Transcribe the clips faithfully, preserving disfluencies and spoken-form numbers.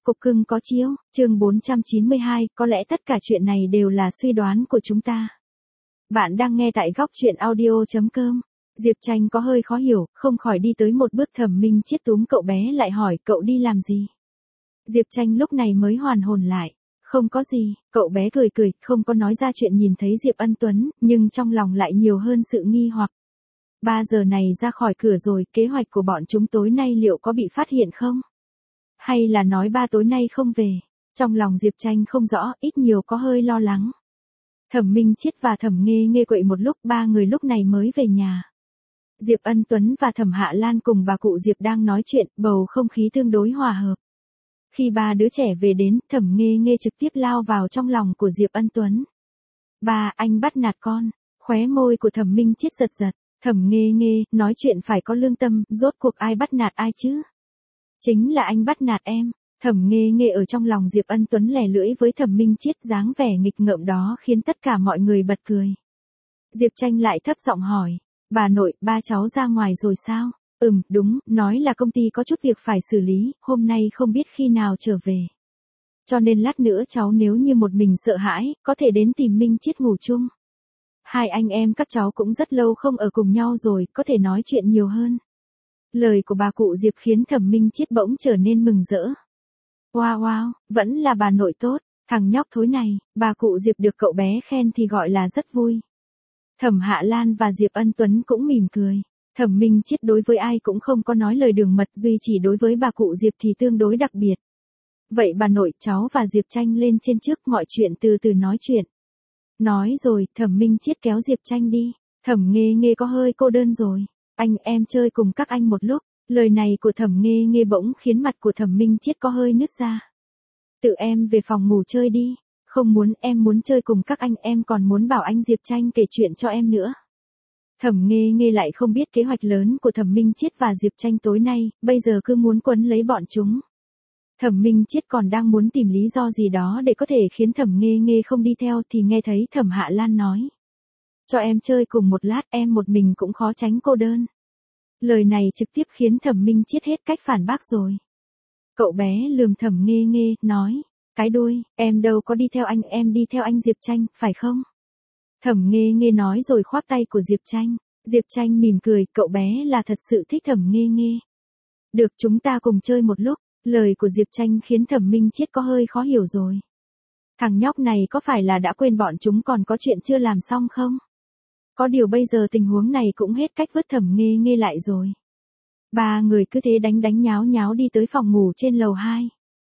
Cục cưng có chiếu, chương bốn trăm chín mươi hai, có lẽ tất cả chuyện này đều là suy đoán của chúng ta. Bạn đang nghe tại góc chuyện audio chấm com. Diệp Tranh có hơi khó hiểu, không khỏi đi tới một bước. Thẩm Minh Chiết túm cậu bé lại hỏi cậu đi làm gì. Diệp Tranh lúc này mới hoàn hồn lại. Không có gì, cậu bé cười cười, không có nói ra chuyện nhìn thấy Diệp Ân Tuấn, nhưng trong lòng lại nhiều hơn sự nghi hoặc. Ba giờ này ra khỏi cửa rồi, kế hoạch của bọn chúng tối nay liệu có bị phát hiện không? Hay là nói ba tối nay không về? Trong lòng Diệp Tranh không rõ, ít nhiều có hơi lo lắng. Thẩm Minh Chiết và Thẩm Nghê Nghê quậy một lúc, ba người lúc này mới về nhà. Diệp Ân Tuấn và Thẩm Hạ Lan cùng bà cụ Diệp đang nói chuyện, bầu không khí tương đối hòa hợp. Khi ba đứa trẻ về đến, Thẩm Nghê Nghê trực tiếp lao vào trong lòng của Diệp Ân Tuấn. Ba, anh bắt nạt con. Khóe môi của Thẩm Minh Chiết giật giật. Thẩm Nghê Nghê, nói chuyện phải có lương tâm, rốt cuộc ai bắt nạt ai chứ? Chính là anh bắt nạt em. Thẩm Nghê Nghê ở trong lòng Diệp Ân Tuấn lè lưỡi với Thẩm Minh Chiết, dáng vẻ nghịch ngợm đó khiến tất cả mọi người bật cười. Diệp Tranh lại thấp giọng hỏi, bà nội, ba cháu ra ngoài rồi sao? Ừm, đúng, nói là công ty có chút việc phải xử lý, hôm nay không biết khi nào trở về. Cho nên lát nữa cháu nếu như một mình sợ hãi, có thể đến tìm Minh Chiết ngủ chung. Hai anh em các cháu cũng rất lâu không ở cùng nhau rồi, có thể nói chuyện nhiều hơn. Lời của bà cụ Diệp khiến Thẩm Minh Chiết bỗng trở nên mừng rỡ. Wow wow, vẫn là bà nội tốt, thằng nhóc thối này, bà cụ Diệp được cậu bé khen thì gọi là rất vui. Thẩm Hạ Lan và Diệp Ân Tuấn cũng mỉm cười. Thẩm Minh Chiết đối với ai cũng không có nói lời đường mật, duy chỉ đối với bà cụ Diệp thì tương đối đặc biệt. Vậy bà nội, cháu và Diệp Tranh lên trên trước, mọi chuyện từ từ nói chuyện. Nói rồi, Thẩm Minh Chiết kéo Diệp Tranh đi. Thẩm Nghê Nghê có hơi cô đơn rồi. Anh em chơi cùng các anh một lúc. Lời này của Thẩm Nghê Nghê bỗng khiến mặt của Thẩm Minh Chiết có hơi nứt ra. Tự em về phòng ngủ chơi đi. Không muốn, em muốn chơi cùng các anh, em còn muốn bảo anh Diệp Tranh kể chuyện cho em nữa. Thẩm Nghê Nghê lại không biết kế hoạch lớn của Thẩm Minh Chiết và Diệp Tranh tối nay, bây giờ cứ muốn quấn lấy bọn chúng. Thẩm Minh Chiết còn đang muốn tìm lý do gì đó để có thể khiến Thẩm Nghê Nghê không đi theo thì nghe thấy Thẩm Hạ Lan nói. Cho em chơi cùng một lát, em một mình cũng khó tránh cô đơn. Lời này trực tiếp khiến Thẩm Minh Chiết hết cách phản bác rồi. Cậu bé lườm Thẩm Nghê Nghê, nói, cái đuôi, em đâu có đi theo anh, em đi theo anh Diệp Tranh, phải không? Thẩm Nghê Nghê nói rồi khoác tay của Diệp Tranh. Diệp Tranh mỉm cười, cậu bé là thật sự thích Thẩm Nghê Nghê. Được, chúng ta cùng chơi một lúc. Lời của Diệp Tranh khiến Thẩm Minh Chiết có hơi khó hiểu rồi. Thằng nhóc này có phải là đã quên bọn chúng còn có chuyện chưa làm xong không? Có điều bây giờ tình huống này cũng hết cách vứt Thẩm Nghê Nghê lại rồi. Ba người cứ thế đánh đánh nháo nháo đi tới phòng ngủ trên lầu hai.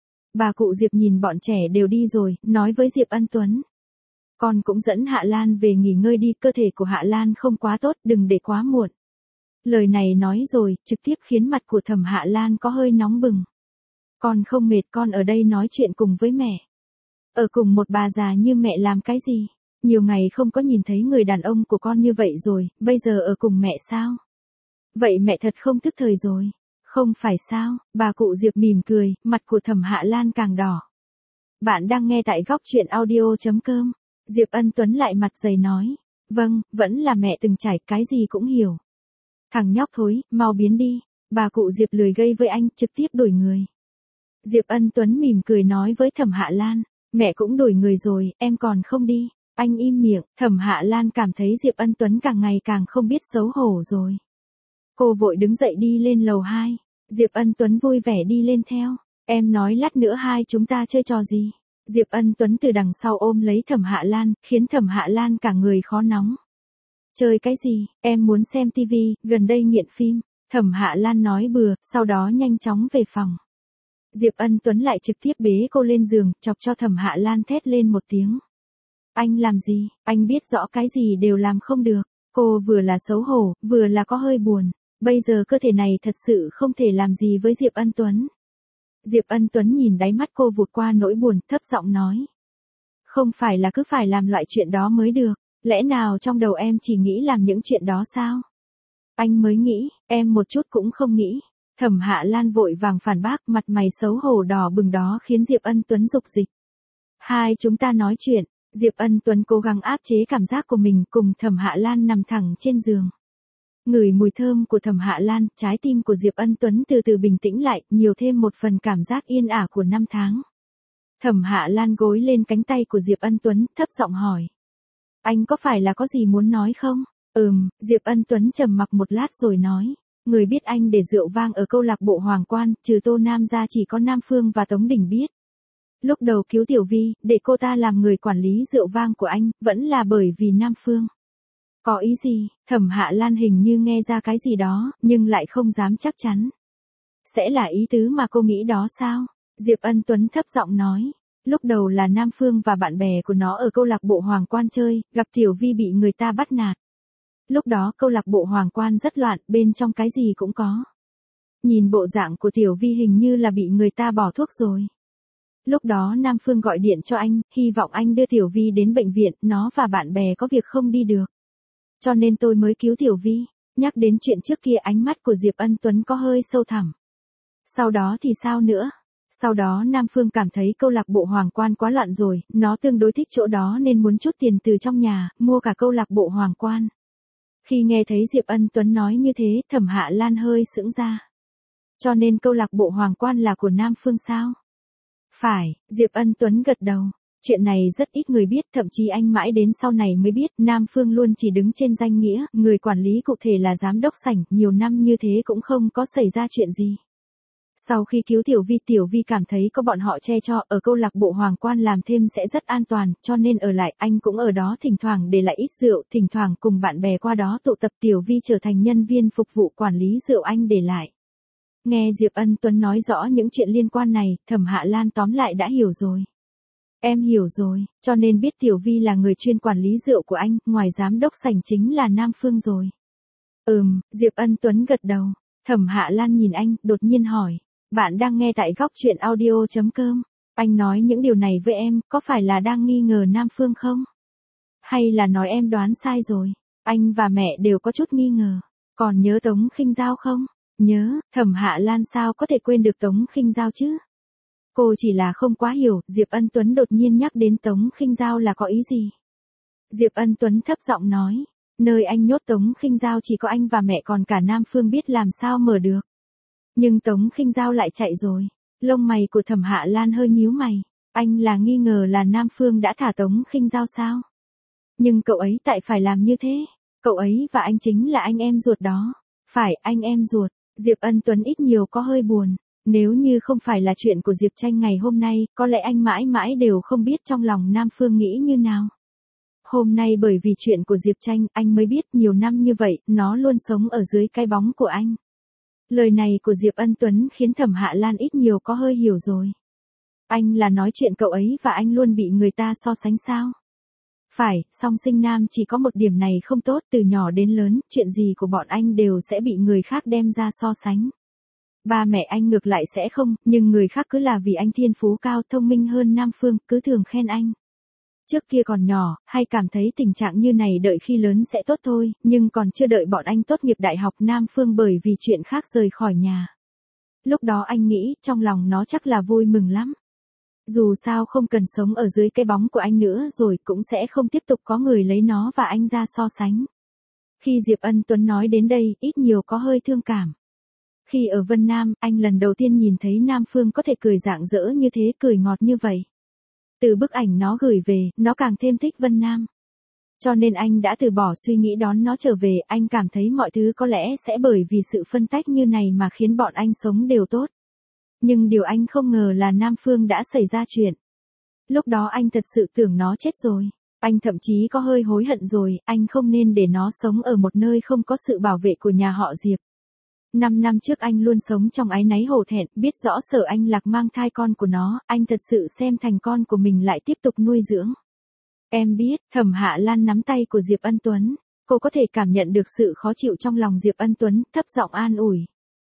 Bà cụ Diệp nhìn bọn trẻ đều đi rồi, nói với Diệp Ân Tuấn. Con cũng dẫn Hạ Lan về nghỉ ngơi đi, cơ thể của Hạ Lan không quá tốt, đừng để quá muộn. Lời này nói rồi, trực tiếp khiến mặt của Thẩm Hạ Lan có hơi nóng bừng. Con không mệt, con ở đây nói chuyện cùng với mẹ. Ở cùng một bà già như mẹ làm cái gì? Nhiều ngày không có nhìn thấy người đàn ông của con như vậy rồi, bây giờ ở cùng mẹ sao? Vậy mẹ thật không thức thời rồi. Không phải sao? Bà cụ Diệp mỉm cười, mặt của Thẩm Hạ Lan càng đỏ. Bạn đang nghe tại góc chuyện audio chấm com. Diệp Ân Tuấn lại mặt dày nói. Vâng, vẫn là mẹ từng trải, cái gì cũng hiểu. Thằng nhóc thối, mau biến đi. Bà cụ Diệp lười gây với anh, trực tiếp đuổi người. Diệp Ân Tuấn mỉm cười nói với Thẩm Hạ Lan. Mẹ cũng đuổi người rồi, em còn không đi. Anh im miệng. Thẩm Hạ Lan cảm thấy Diệp Ân Tuấn càng ngày càng không biết xấu hổ rồi. Cô vội đứng dậy đi lên lầu hai. Diệp Ân Tuấn vui vẻ đi lên theo. Em nói lát nữa hai chúng ta chơi trò gì? Diệp Ân Tuấn từ đằng sau ôm lấy Thẩm Hạ Lan, khiến Thẩm Hạ Lan cả người khó nóng. Chơi cái gì? Em muốn xem tivi, gần đây nghiện phim. Thẩm Hạ Lan nói bừa, sau đó nhanh chóng về phòng. Diệp Ân Tuấn lại trực tiếp bế cô lên giường, chọc cho Thẩm Hạ Lan thét lên một tiếng. Anh làm gì? Anh biết rõ cái gì đều làm không được. Cô vừa là xấu hổ, vừa là có hơi buồn. Bây giờ cơ thể này thật sự không thể làm gì với Diệp Ân Tuấn. Diệp Ân Tuấn nhìn đáy mắt cô vụt qua nỗi buồn, thấp giọng nói. Không phải là cứ phải làm loại chuyện đó mới được. Lẽ nào trong đầu em chỉ nghĩ làm những chuyện đó sao? Anh mới nghĩ, em một chút cũng không nghĩ. Thẩm Hạ Lan vội vàng phản bác, mặt mày xấu hổ đỏ bừng đó khiến Diệp Ân Tuấn rục dịch. Hai chúng ta nói chuyện. Diệp Ân Tuấn cố gắng áp chế cảm giác của mình, cùng Thẩm Hạ Lan nằm thẳng trên giường. Ngửi mùi thơm của Thẩm Hạ Lan, trái tim của Diệp Ân Tuấn từ từ bình tĩnh lại, nhiều thêm một phần cảm giác yên ả của năm tháng. Thẩm Hạ Lan gối lên cánh tay của Diệp Ân Tuấn, thấp giọng hỏi. Anh có phải là có gì muốn nói không? Ừm, Diệp Ân Tuấn trầm mặc một lát rồi nói. Người biết anh để rượu vang ở câu lạc bộ Hoàng Quan, trừ Tô Nam ra chỉ có Nam Phương và Tống Đình biết. Lúc đầu cứu Tiểu Vi, để cô ta làm người quản lý rượu vang của anh, vẫn là bởi vì Nam Phương. Có ý gì? Thẩm Hạ Lan hình như nghe ra cái gì đó, nhưng lại không dám chắc chắn. Sẽ là ý tứ mà cô nghĩ đó sao? Diệp Ân Tuấn thấp giọng nói. Lúc đầu là Nam Phương và bạn bè của nó ở câu lạc bộ Hoàng Quan chơi, gặp Tiểu Vi bị người ta bắt nạt. Lúc đó câu lạc bộ Hoàng Quan rất loạn, bên trong cái gì cũng có. Nhìn bộ dạng của Tiểu Vi hình như là bị người ta bỏ thuốc rồi. Lúc đó Nam Phương gọi điện cho anh, hy vọng anh đưa Tiểu Vi đến bệnh viện, nó và bạn bè có việc không đi được. Cho nên tôi mới cứu Tiểu Vi. Nhắc đến chuyện trước kia ánh mắt của Diệp Ân Tuấn có hơi sâu thẳm. Sau đó thì sao nữa? Sau đó Nam Phương cảm thấy câu lạc bộ Hoàng Quan quá loạn rồi, nó tương đối thích chỗ đó nên muốn chút tiền từ trong nhà, mua cả câu lạc bộ Hoàng Quan. Khi nghe thấy Diệp Ân Tuấn nói như thế, Thẩm Hạ Lan hơi sững ra. Cho nên câu lạc bộ Hoàng Quan là của Nam Phương sao? Phải, Diệp Ân Tuấn gật đầu. Chuyện này rất ít người biết, thậm chí anh mãi đến sau này mới biết, Nam Phương luôn chỉ đứng trên danh nghĩa, người quản lý cụ thể là giám đốc sảnh, nhiều năm như thế cũng không có xảy ra chuyện gì. Sau khi cứu Tiểu Vi, Tiểu Vi cảm thấy có bọn họ che cho, ở câu lạc bộ Hoàng Quan làm thêm sẽ rất an toàn, cho nên ở lại, anh cũng ở đó thỉnh thoảng để lại ít rượu, thỉnh thoảng cùng bạn bè qua đó tụ tập. Tiểu Vi trở thành nhân viên phục vụ quản lý rượu anh để lại. Nghe Diệp Ân Tuấn nói rõ những chuyện liên quan này, Thẩm Hạ Lan tóm lại đã hiểu rồi. Em hiểu rồi, cho nên biết Tiểu Vi là người chuyên quản lý rượu của anh, ngoài giám đốc sảnh chính là Nam Phương rồi. Ừm, Diệp Ân Tuấn gật đầu. Thẩm Hạ Lan nhìn anh, đột nhiên hỏi. Bạn đang nghe tại góc truyện audio chấm com. Anh nói những điều này với em, có phải là đang nghi ngờ Nam Phương không? Hay là nói em đoán sai rồi? Anh và mẹ đều có chút nghi ngờ. Còn nhớ Tống Khinh Giao không? Nhớ, Thẩm Hạ Lan sao có thể quên được Tống Khinh Giao chứ? Cô chỉ là không quá hiểu, Diệp Ân Tuấn đột nhiên nhắc đến Tống Khinh Giao là có ý gì? Diệp Ân Tuấn thấp giọng nói, nơi anh nhốt Tống Khinh Giao chỉ có anh và mẹ còn cả Nam Phương biết làm sao mở được. Nhưng Tống Khinh Giao lại chạy rồi. Lông mày của Thẩm Hạ Lan hơi nhíu mày. Anh là nghi ngờ là Nam Phương đã thả Tống Khinh Giao sao? Nhưng cậu ấy tại phải làm như thế. Cậu ấy và anh chính là anh em ruột đó. Phải, anh em ruột. Diệp Ân Tuấn ít nhiều có hơi buồn. Nếu như không phải là chuyện của Diệp Tranh ngày hôm nay, có lẽ anh mãi mãi đều không biết trong lòng Nam Phương nghĩ như nào. Hôm nay bởi vì chuyện của Diệp Tranh, anh mới biết nhiều năm như vậy, nó luôn sống ở dưới cái bóng của anh. Lời này của Diệp Ân Tuấn khiến Thẩm Hạ Lan ít nhiều có hơi hiểu rồi. Anh là nói chuyện cậu ấy và anh luôn bị người ta so sánh sao? Phải, song sinh nam chỉ có một điểm này không tốt, từ nhỏ đến lớn, chuyện gì của bọn anh đều sẽ bị người khác đem ra so sánh. Ba mẹ anh ngược lại sẽ không, nhưng người khác cứ là vì anh thiên phú cao, thông minh hơn Nam Phương, cứ thường khen anh. Trước kia còn nhỏ, hay cảm thấy tình trạng như này đợi khi lớn sẽ tốt thôi, nhưng còn chưa đợi bọn anh tốt nghiệp đại học, Nam Phương bởi vì chuyện khác rời khỏi nhà. Lúc đó anh nghĩ, trong lòng nó chắc là vui mừng lắm. Dù sao không cần sống ở dưới cái bóng của anh nữa rồi, cũng sẽ không tiếp tục có người lấy nó và anh ra so sánh. Khi Diệp Ân Tuấn nói đến đây, ít nhiều có hơi thương cảm. Khi ở Vân Nam, anh lần đầu tiên nhìn thấy Nam Phương có thể cười rạng rỡ như thế, cười ngọt như vậy. Từ bức ảnh nó gửi về, nó càng thêm thích Vân Nam. Cho nên anh đã từ bỏ suy nghĩ đón nó trở về, anh cảm thấy mọi thứ có lẽ sẽ bởi vì sự phân tách như này mà khiến bọn anh sống đều tốt. Nhưng điều anh không ngờ là Nam Phương đã xảy ra chuyện. Lúc đó anh thật sự tưởng nó chết rồi. Anh thậm chí có hơi hối hận rồi, anh không nên để nó sống ở một nơi không có sự bảo vệ của nhà họ Diệp. Năm năm trước anh luôn sống trong áy náy hổ thẹn, biết rõ Sở Anh Lạc mang thai con của nó, anh thật sự xem thành con của mình lại tiếp tục nuôi dưỡng. Em biết, Thẩm Hạ Lan nắm tay của Diệp Ân Tuấn, cô có thể cảm nhận được sự khó chịu trong lòng Diệp Ân Tuấn, thấp giọng an ủi.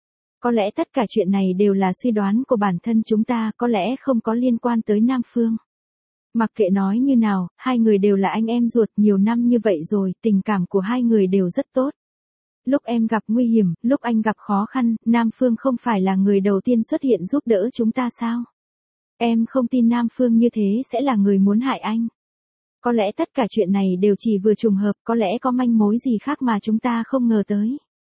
Có lẽ tất cả chuyện này đều là suy đoán của bản thân chúng ta, có lẽ không có liên quan tới Nam Phương. Mặc kệ nói như nào, hai người đều là anh em ruột, nhiều năm như vậy rồi, tình cảm của hai người đều rất tốt. Lúc em gặp nguy hiểm, lúc anh gặp khó khăn, Nam Phương không phải là người đầu tiên xuất hiện giúp đỡ chúng ta sao? Em không tin Nam Phương như thế sẽ là người muốn hại anh. Có lẽ tất cả chuyện này đều chỉ vừa trùng hợp, có lẽ có manh mối gì khác mà chúng ta không ngờ tới.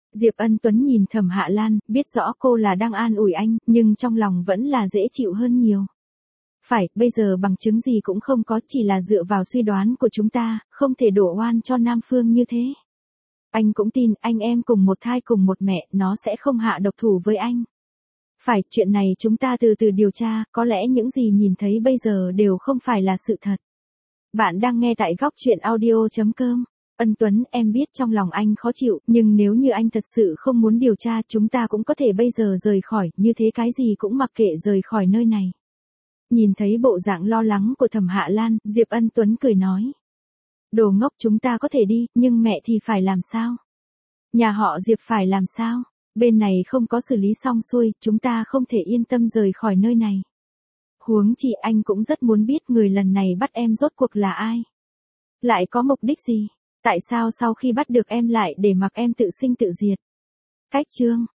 Diệp Ân Tuấn nhìn Thẩm Hạ Lan, biết rõ cô là đang an ủi anh, nhưng trong lòng vẫn là dễ chịu hơn nhiều. Phải, bây giờ bằng chứng gì cũng không có, chỉ là dựa vào suy đoán của chúng ta, không thể đổ oan cho Nam Phương như thế. Anh cũng tin, anh em cùng một thai cùng một mẹ, nó sẽ không hạ độc thủ với anh. Phải, chuyện này chúng ta từ từ điều tra, có lẽ những gì nhìn thấy bây giờ đều không phải là sự thật. Bạn đang nghe tại góc chuyện audio chấm com. Ân Tuấn, em biết trong lòng anh khó chịu, nhưng nếu như anh thật sự không muốn điều tra, chúng ta cũng có thể bây giờ rời khỏi, như thế cái gì cũng mặc kệ rời khỏi nơi này. Nhìn thấy bộ dạng lo lắng của Thẩm Hạ Lan, Diệp Ân Tuấn cười nói. Đồ ngốc, chúng ta có thể đi, nhưng mẹ thì phải làm sao? Nhà họ Diệp phải làm sao? Bên này không có xử lý xong xuôi, chúng ta không thể yên tâm rời khỏi nơi này. Huống chi anh cũng rất muốn biết người lần này bắt em rốt cuộc là ai. Lại có mục đích gì? Tại sao sau khi bắt được em lại để mặc em tự sinh tự diệt? Cách chương